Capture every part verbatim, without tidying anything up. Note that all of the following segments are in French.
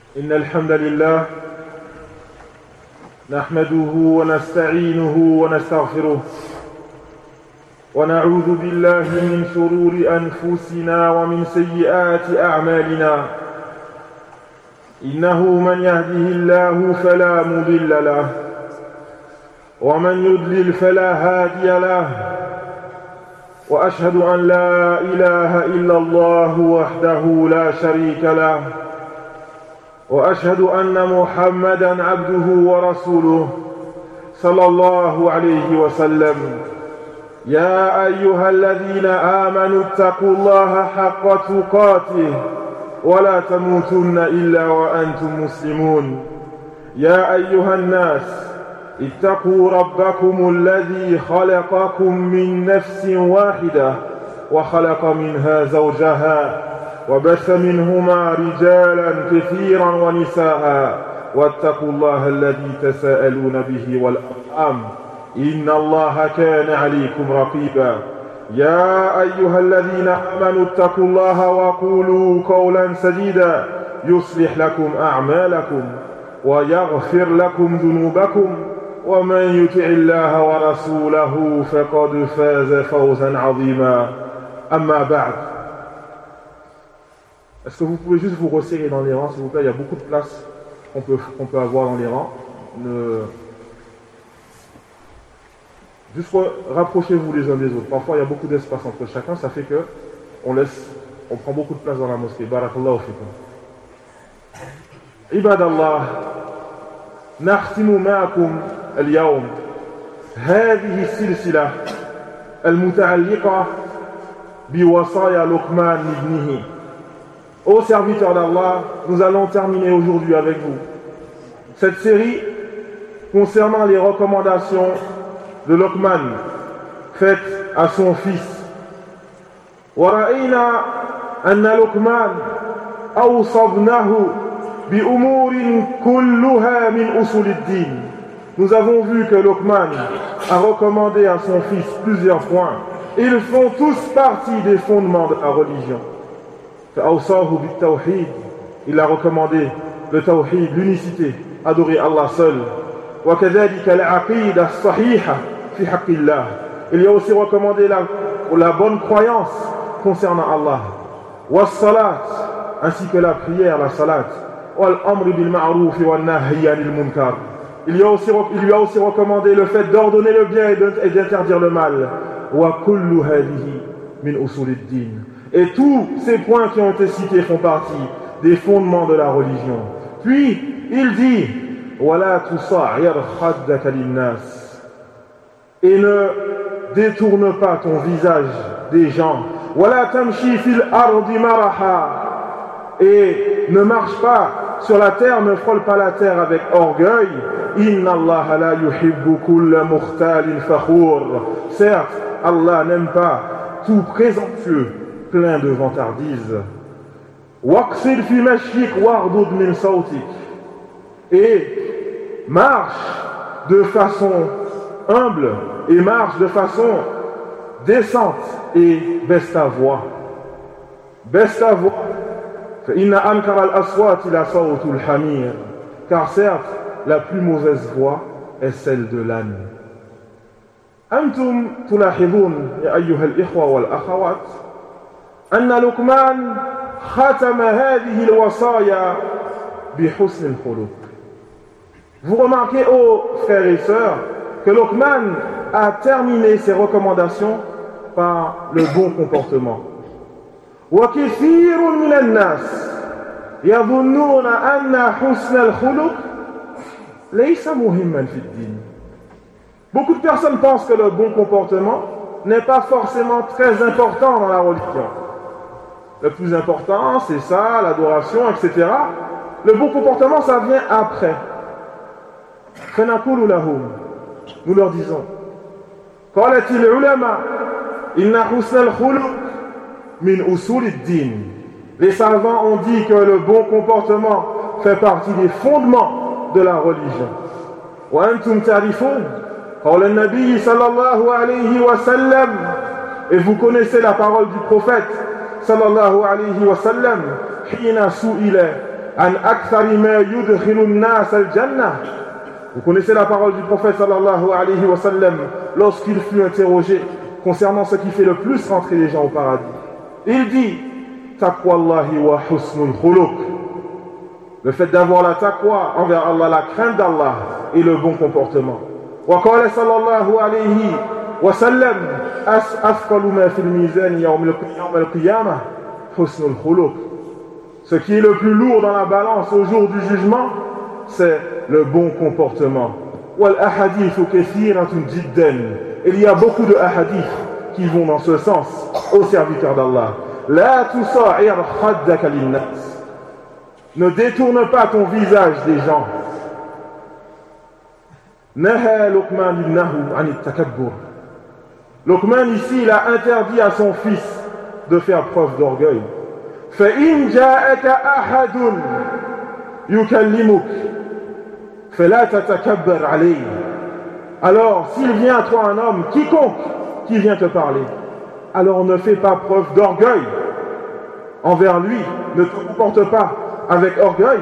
إن الحمد لله نحمده ونستعينه ونستغفره ونعوذ بالله من شرور أنفسنا ومن سيئات أعمالنا إنه من يهده الله فلا مضل له ومن يضلل فلا هادي له وأشهد أن لا إله إلا الله وحده لا شريك له وأشهد أن محمدًا عبده ورسوله صلى الله عليه وسلم يا أيها الذين آمنوا اتقوا الله حق تقاته ولا تموتن إلا وأنتم مسلمون يا أيها الناس اتقوا ربكم الذي خلقكم من نفس واحدة وخلق منها زوجها وبث منهما رجالا كثيرا ونساء واتقوا الله الذي تساءلون به والأرحام إن الله كان عليكم رقيبا يا أيها الذين آمنوا اتقوا الله وقولوا قولا سديدا يصلح لكم أعمالكم ويغفر لكم ذنوبكم ومن يطع الله ورسوله فقد فاز فوزا عظيما أما بعد. Est-ce que vous pouvez juste vous resserrer dans les rangs, s'il vous plaît? Il y a beaucoup de place qu'on peut, qu'on peut avoir dans les rangs. Ne... Juste rapprochez-vous les uns des autres. Parfois, il y a beaucoup d'espace entre chacun. Ça fait que on laisse, on prend beaucoup de place dans la mosquée. Barakallahu fikum. Ibadallah, نختم معكم اليوم هذه السلسلة المتعلقة بوصايا لقمان لابنه. Ô serviteurs d'Allah, nous allons terminer aujourd'hui avec vous cette série concernant les recommandations de Luqman faites à son fils. ورأينا أن لقمان أوصى ابنه بأمور كلها من أصول الدين. Nous avons vu que Luqman a recommandé à son fils plusieurs points. Ils font tous partie des fondements de la religion. فأوصاه بالتوحيد. Il a recommandé le tawhid, l'unicité, adorer Allah seul. وكذلك العقيدة الصحيحة في حق الله. Il a aussi recommandé la, la bonne croyance concernant Allah. والصلاة, ainsi que la prière, la salat. والأمر بالمعروف والنهي عن المنكر. Il lui a aussi, il lui a aussi recommandé le fait d'ordonner le bien et d'interdire le mal. وكل هذه من أصول الدين. Et tous ces points qui ont été cités font partie des fondements de la religion. Puis, il dit وَلَا تُصَعِّرْ خَدَّكَ لِلنَّاسِ. Et ne détourne pas ton visage des gens. وَلَا تَمْشِي فِي الْأَرْضِ مَرَحًا. Et ne marche pas sur la terre, ne frôle pas la terre avec orgueil. إِنَّ اللَّهَ لَا يُحِبُّ كُلَّ مُخْتَالٍ فَخُورٍ. Certes, Allah n'aime pas tout présomptueux, plein de vantardise. Waqsid fi mashik wardud min sautik. Et marche de façon humble et marche de façon décente et baisse ta voix. Baisse ta voix. Fa inna ankara al-aswat ila sawtul hamir. Car certes, la plus mauvaise voix est celle de l'âne. أنتم تلاحظون يا أيها الإخوة والأخوات أن لقمان ختم هذه الوصايا بحسن الخلق. Vous remarquez, ô frères et sœurs, que Luqman a terminé ses recommandations par le bon comportement. وكثير من الناس يظنون أن حسن الخلق ليس مهما في الدين. Beaucoup de personnes pensent que le bon comportement n'est pas forcément très important dans la religion. Le plus important, c'est ça, l'adoration, et cetera. Le bon comportement, ça vient après. فنقول لهم, nous leur disons, قالت العلماء إن حسن الخلق من أصول الدين. Les savants ont dit que le bon comportement fait partie des fondements de la religion. وأنتم تعرفون قال النبي صلى الله عليه وسلم. Et vous connaissez la parole du prophète صلى الله عليه وسلم حين سئل عن أكثر ما يدخل الناس الجنة. Vous connaissez la parole du prophète sallallahu alayhi wa sallam lorsqu'il fut interrogé concernant ce qui fait le plus rentrer les gens au paradis. Il dit taqwallahi wa husnul khuluq. Le fait d'avoir la taqwa envers Allah, la crainte d'Allah et le bon comportement. Wa qala sallallahu alayhi wa sallam afqalu ma fil mizan yawm al-qiyamah husnul khuluq. Ce qui est le plus lourd dans la balance au jour du jugement, c'est le bon comportement. Wal ahadithu kathiratun jiddan. Il y a beaucoup de hadiths qui vont dans ce sens aux serviteurs d'Allah. La tusa'ir khaddaka lin-nas. Ne détourne pas ton visage des gens. Naha Luqman ibnahu an at-takabbur. Luqman ici, il a interdit à son fils de faire preuve d'orgueil. فإن جاءك أحد يكلمك فلا تتكبر عليه. Alors, s'il vient à toi un homme, quiconque qui vient te parler, alors ne fais pas preuve d'orgueil envers lui, ne te comporte pas avec orgueil.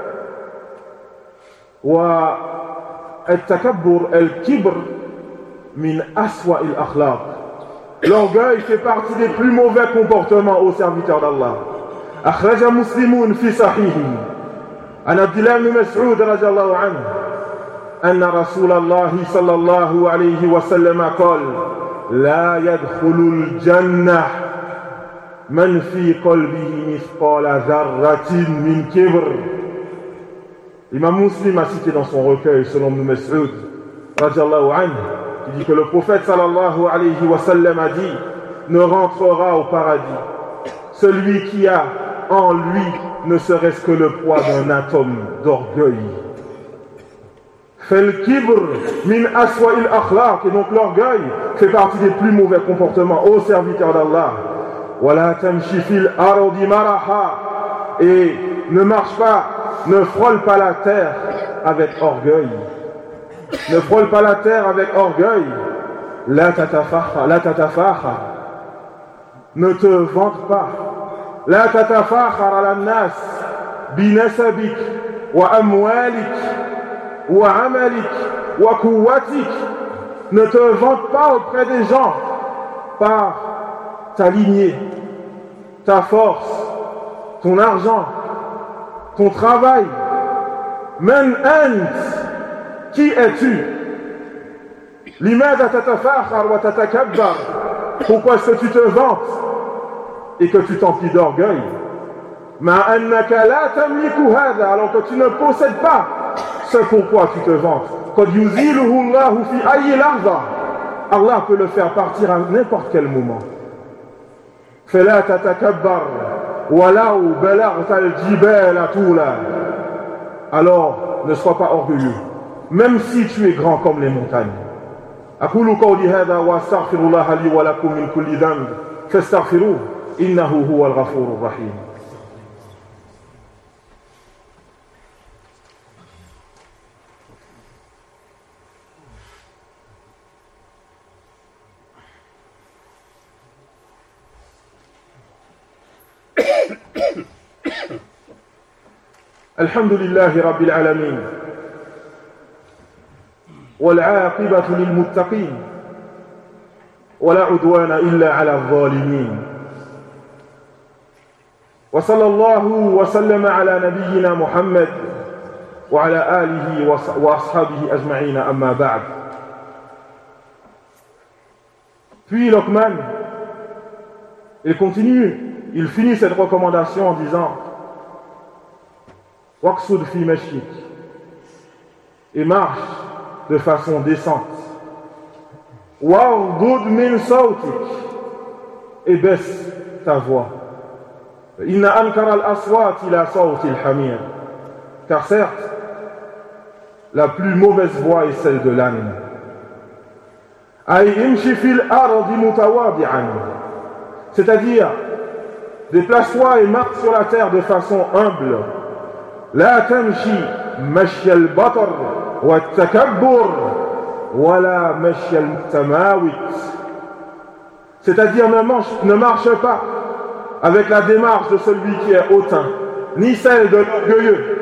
والتكبر الكبر من أسوأ الأخلاق. L'orgueil fait partie des plus mauvais comportements aux serviteurs d'Allah. أخرج مسلم في صحيحه عن عبد الله بن مسعود رضي الله عنه أن رسول الله صلى الله عليه وسلم قال لا يدخل الجنة من في قلبه مثقال ذرة من كبر. L'imam Muslim a cité dans son recueil selon Ibn Mas'ud radiyallahu anhu, qui dit que le prophète sallallahu alayhi wa sallam a dit ne rentrera au paradis celui qui a en lui ne serait-ce que le poids d'un atome d'orgueil. Fal kibr min aswa'il akhlaq. Et donc l'orgueil fait partie des plus mauvais comportements aux serviteurs d'Allah. Wala tamshi fil ardi maraha. Et ne marche pas, ne frôle pas la terre avec orgueil. Ne frôle pas la terre avec orgueil. La tatafakha, la tatafakha. Ne te vante pas. La tatafakhar ala nas binasabik wa amwalik wa amalik wa quwwatik. Ne te vante pas auprès des gens par ta lignée, ta force, ton argent, ton travail. Man ant, qui es-tu? Limada tatafakhar wa tatakabbar. Pourquoi est-ce que tu te vantes et que tu t'emplis d'orgueil? Ma annaka la tamliku hada, alors que tu ne possèdes pas ce pourquoi tu te vantes. Qad yuziluhu Allahu fi ayyi lahza. Allah peut le faire partir à n'importe quel moment. Fala tatakabbar walau balaghta al-jibala tula. Alors ne sois pas orgueilleux, même si tu es grand comme les montagnes. أقول قولي هذا وأستغفر الله لي ولكم من كل ذنب فاستغفروه إنه هو الغفور الرحيم. الحمد لله رب العالمين والعاقبة للمتقين ولا عدوان إلا على الظالمين وصلى الله وسلم على نبينا محمد وعلى آله وأصحابه أجمعين أما بعد. Puis Luqman, il continue, il finit cette recommandation en disant waqsud fi mashik, et marche de façon décente. Wa'ghud min sawtik, et baisse ta voix. Inna ankara al-aswat ila sawti al-hamir, car certes la plus mauvaise voix est celle de l'âne. Ay imshi fil ardi mutawadi'an, c'est-à-dire déplace-toi et marche sur la terre de façon humble. La tamshi mashya al-batar والتكبر ولا مشي المتماوت, c'est-à-dire ne marche, ne marche pas avec la démarche de celui qui est hautain ni celle de l'orgueilleux,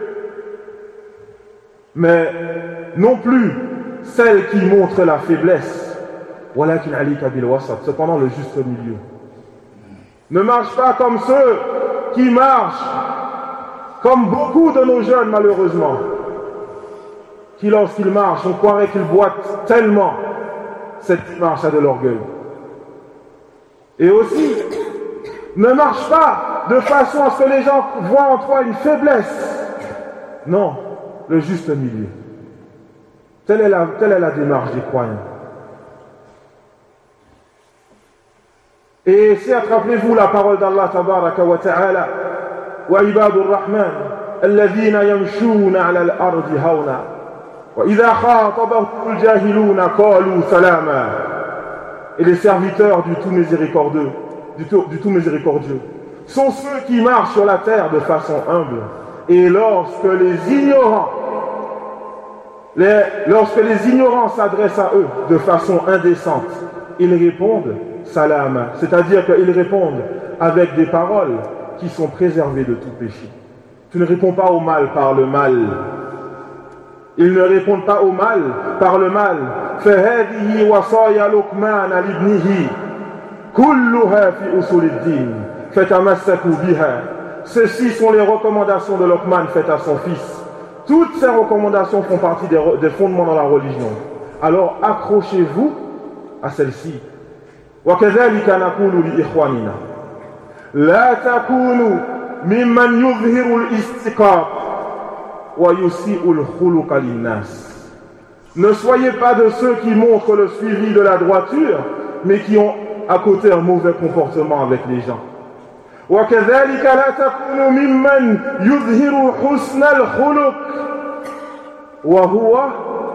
mais non plus celle qui montre la faiblesse. Walakin alika bil wasat, cependant le juste milieu. Ne marche pas comme ceux qui marchent, comme beaucoup de nos jeunes malheureusement, qui lorsqu'ils marchent, on croirait qu'ils boitent tellement. Cette marche a de l'orgueil. Et aussi, ne marche pas de façon à ce que les gens voient en toi une faiblesse. Non, le juste milieu. Telle est la, telle est la démarche des croyants. Et c'est, rappelez-vous la parole d'Allah tabaraka wa ta'ala, wa ibadur rahman, alladhina yamshuna ala al-ardi hawna, wa idha khatabahum al-jahiluna qalu salama. Et les serviteurs du tout miséricordieux, du tout, du tout miséricordieux, sont ceux qui marchent sur la terre de façon humble. Et lorsque les ignorants, les, lorsque les ignorants s'adressent à eux de façon indécente, ils répondent salama, c'est-à-dire qu'ils répondent avec des paroles qui sont préservées de tout péché. Tu ne réponds pas au mal par le mal. Ils ne répondent pas au mal par le mal. فَهَذِهِ وَصَايَا لُقْمَانَ لِابْنِهِ كُلُّهَا فِي أُصُولِ الدِّينِ فَتَمَسَّكُوا بِهَا. Ceci sont les recommandations de Luqman faites à son fils. Toutes ces recommandations font partie des, des fondements dans la religion. Alors accrochez-vous à celle-ci. وَكَذَلِكَ نَقُولُ لِإِخْوَانِنَا لَا تَكُونُوا مِمَّنْ يُظْهِرُ الْإِسْتِقَامَةَ وَيُسِيءُ الْخُلُقَ لِلنَّاسِ. Ne soyez pas de ceux qui montrent le suivi de la droiture, mais qui ont à côté un mauvais comportement avec les gens. وَكَذَلِكَ لَا تَكُونُوا مِمَّنْ يُظْهِرُ حُسْنَ الْخُلُقِ وَهُوَ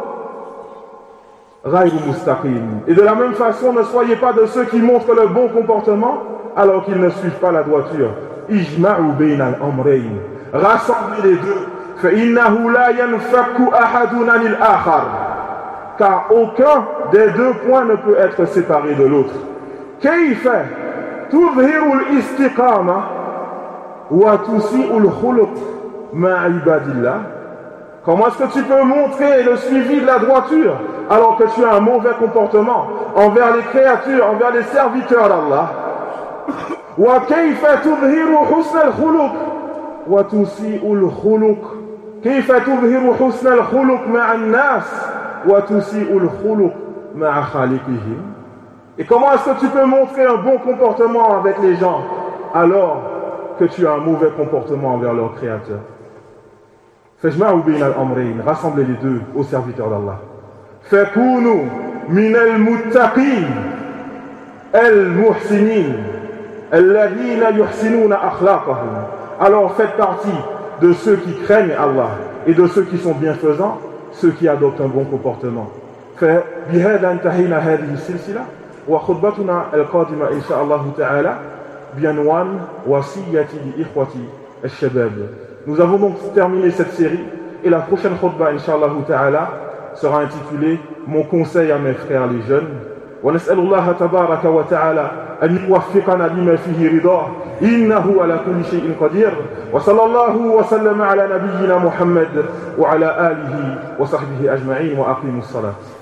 غَيْرُ مُسْتَقِيمٍ. Et de la même façon, ne soyez pas de ceux qui montrent le bon comportement alors qu'ils ne suivent pas la droiture. إِجْمَعُوا بَيْنَ الْأَمْرَيْنِ. Rassemblez les deux. فَإِنَّهُ لَا يَنْفَكُّ أَحَدٌ عَنِ الْآخَرِ. Car aucun des deux points ne peut être séparé de l'autre. كيف تظهر الاستقامة وتسيء الخلق مع عباد الله. Comment est-ce que tu peux montrer le suivi de la droiture alors que tu as un mauvais comportement envers les créatures, envers les serviteurs d'Allah? وكيف تظهر حسن الخلق وتسيء الخلق كيف تظهر حسن الخلق مع الناس وتسيء الخلق مع خالقهم. Et comment est-ce que tu peux montrer un bon comportement avec les gens alors que tu as un mauvais comportement envers leur créateur? فَاجْمَعُوا بَيْنَ الْأَمْرَيْنِ. Rassemblez les deux aux serviteurs d'Allah. فَكُونُوا مِنَ الْمُتَّقِينَ الْمُحْسِنِينَ الَّذِينَ يُحْسِنُونَ أَخْلَاقَهُمْ. Alors faites partie de ceux qui craignent Allah et de ceux qui sont bienfaisants, ceux qui adoptent un bon comportement. فبهذا انتهينا هذه السلسلة وخطبتنا القادمة إن شاء الله تعالى بعنوان وصيتي لإخوتي الشباب. Nous avons donc terminé cette série et la prochaine khutbah Inch'Allah ta'ala sera intitulée Mon conseil à mes frères les jeunes. ونسأل الله تبارك وتعالى أن يوفقنا لما فيه رضاه إنه على كل شيء قدير وصلى الله وسلم على نبينا محمد وعلى آله وصحبه أجمعين وأقيموا الصلاة.